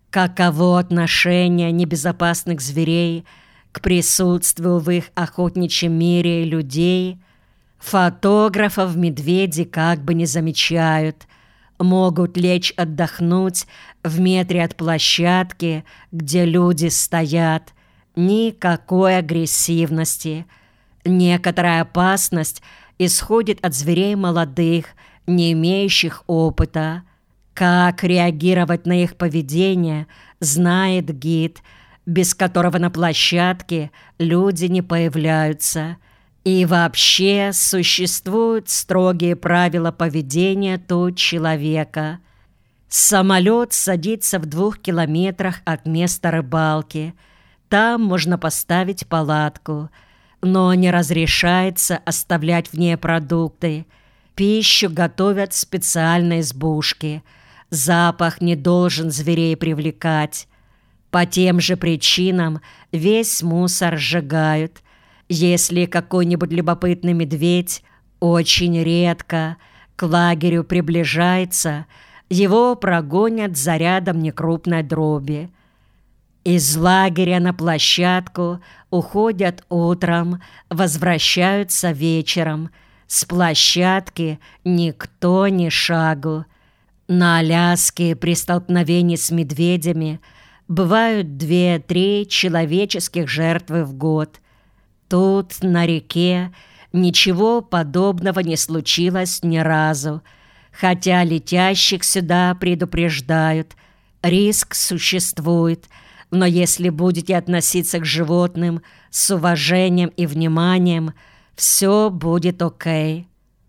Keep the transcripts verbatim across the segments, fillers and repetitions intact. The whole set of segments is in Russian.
Каково отношение небезопасных зверей к присутствию в их охотничьем мире людей, фотографов медведи как бы не замечают, могут лечь отдохнуть в метре от площадки, где люди стоят. Никакой агрессивности. Некоторая опасность исходит от зверей молодых, не имеющих опыта. Как реагировать на их поведение, знает гид, без которого на площадке люди не появляются. И вообще существуют строгие правила поведения тут человека. Самолет садится в двух километрах от места рыбалки. Там можно поставить палатку, но не разрешается оставлять в ней продукты. Пищу готовят в специальной избушке. Запах не должен зверей привлекать. По тем же причинам весь мусор сжигают. Если какой-нибудь любопытный медведь очень редко к лагерю приближается, его прогонят зарядом некрупной дроби. Из лагеря на площадку уходят утром, возвращаются вечером. С площадки никто ни шагу. На Аляске при столкновении с медведями бывают две-три человеческих жертвы в год. Тут, на реке, ничего подобного не случилось ни разу, хотя летящих сюда предупреждают. Риск существует, но если будете относиться к животным с уважением и вниманием, все будет окей.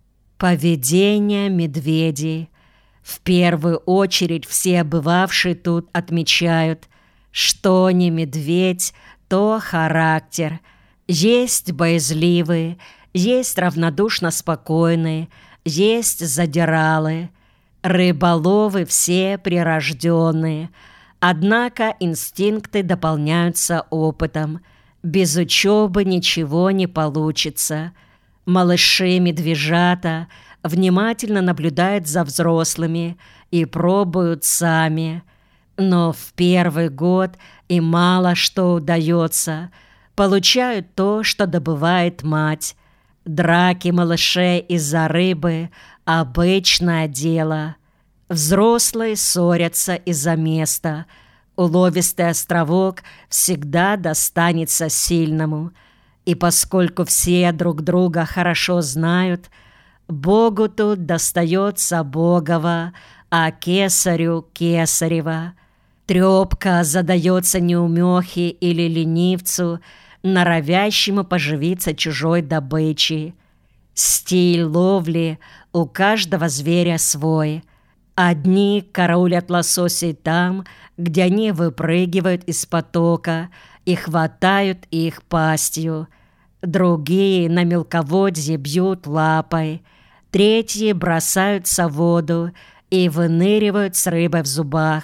Поведение медведей. В первую очередь все бывавшие тут отмечают, что не медведь, то характер. Есть боязливые, есть равнодушно спокойные, есть задиралы. Рыболовы все прирожденные. Однако инстинкты дополняются опытом. Без учебы ничего не получится. Малыши-медвежата внимательно наблюдают за взрослыми и пробуют сами. Но в первый год им мало что удается. Получают то, что добывает мать. Драки малышей из-за рыбы – обычное дело. Взрослые ссорятся из-за места. Уловистый островок всегда достанется сильному. И поскольку все друг друга хорошо знают, Богу тут достается Богова, а кесарю – кесарева. Трёпка задается неумехе или ленивцу, норовящему поживиться чужой добычей. Стиль ловли у каждого зверя свой. Одни караулят лососей там, где они выпрыгивают из потока и хватают их пастью. Другие на мелководье бьют лапой. Третьи бросаются в воду и выныривают с рыбой в зубах.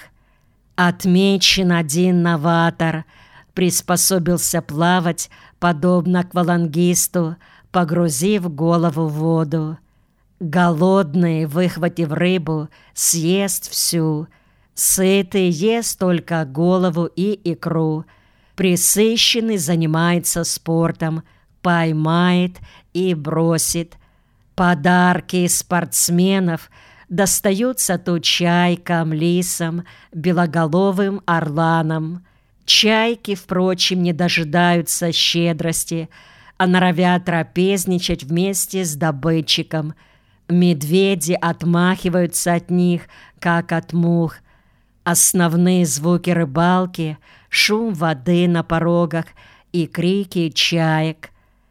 Отмечен один новатор, приспособился плавать, подобно аквалангисту, погрузив голову в воду. Голодный, выхватив рыбу, съест всю. Сытый ест только голову и икру. Пресыщенный занимается спортом, поймает и бросит. Подарки спортсменов достаются то чайкам, лисам, белоголовым орланам. Чайки, впрочем, не дожидаются щедрости, а норовят трапезничать вместе с добытчиком. Медведи отмахиваются от них, как от мух. Основные звуки рыбалки — шум воды на порогах и крики чаек.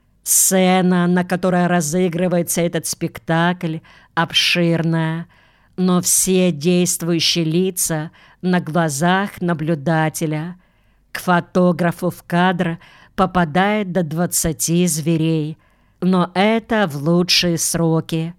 Сцена, на которой разыгрывается этот спектакль, обширная, но все действующие лица на глазах наблюдателя. К фотографу в кадр попадает до двадцати зверей, но это в лучшие сроки.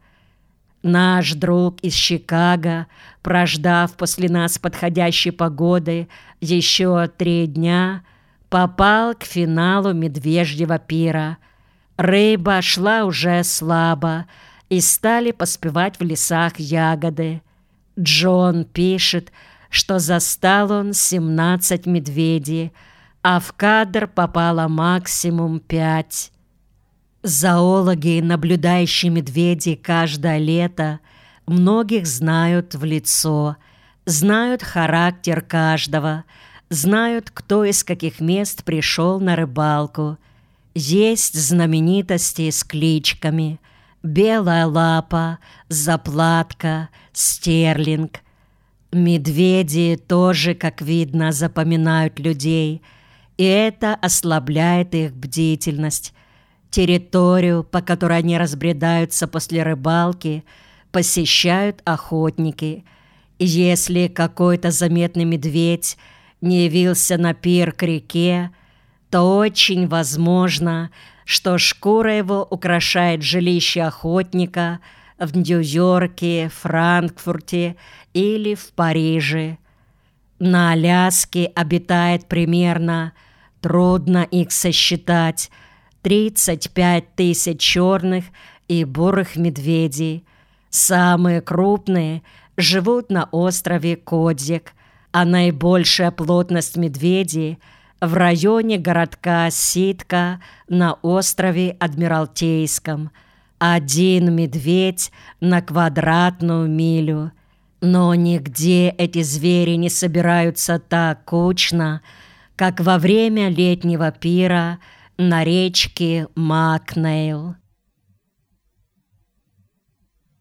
Наш друг из Чикаго, прождав после нас подходящей погоды еще три дня, попал к финалу медвежьего пира. Рыба шла уже слабо, и стали поспевать в лесах ягоды. Джон пишет, что застал он семнадцать медведей, а в кадр попало максимум пять. Зоологи, наблюдающие медведей каждое лето, многих знают в лицо, знают характер каждого, знают, кто из каких мест пришел на рыбалку. Есть знаменитости с кличками: Белая лапа, Заплатка, Стерлинг. Медведи тоже, как видно, запоминают людей, и это ослабляет их бдительность. Территорию, по которой они разбредаются после рыбалки, посещают охотники. Если какой-то заметный медведь не явился на пир к реке, то очень возможно, что шкура его украшает жилище охотника в Нью-Йорке, Франкфурте или в Париже. На Аляске обитает примерно, трудно их сосчитать, тридцать пять тысяч черных и бурых медведей. Самые крупные живут на острове Кодик, а наибольшая плотность медведей в районе городка Ситка на острове Адмиралтейском. Один медведь на квадратную милю. Но нигде эти звери не собираются так кучно, как во время летнего пира на речке Макнейл.